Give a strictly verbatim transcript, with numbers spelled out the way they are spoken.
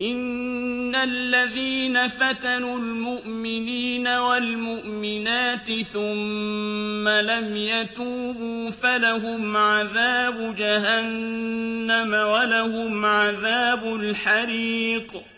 إن الذين فتنوا المؤمنين والمؤمنات ثم لم يتوبوا فلهم عذاب جهنم ولهم عذاب الحريق